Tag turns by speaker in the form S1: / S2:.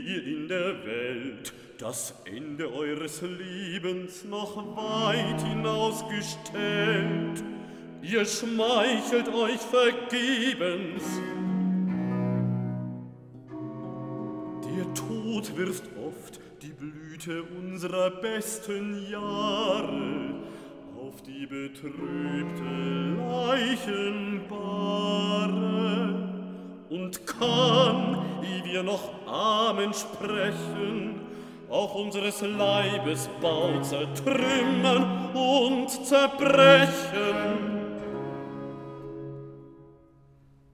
S1: ihr in der Welt das Ende eures Lebens noch weit hinausgestellt. Ihr schmeichelt euch vergebens. Der Tod wirft oft die Blüte unserer besten Jahre auf die betrübte Leichenbahre und kann, ehe wir noch Amen sprechen, auch unseres Leibes Bau zertrümmern und zerbrechen.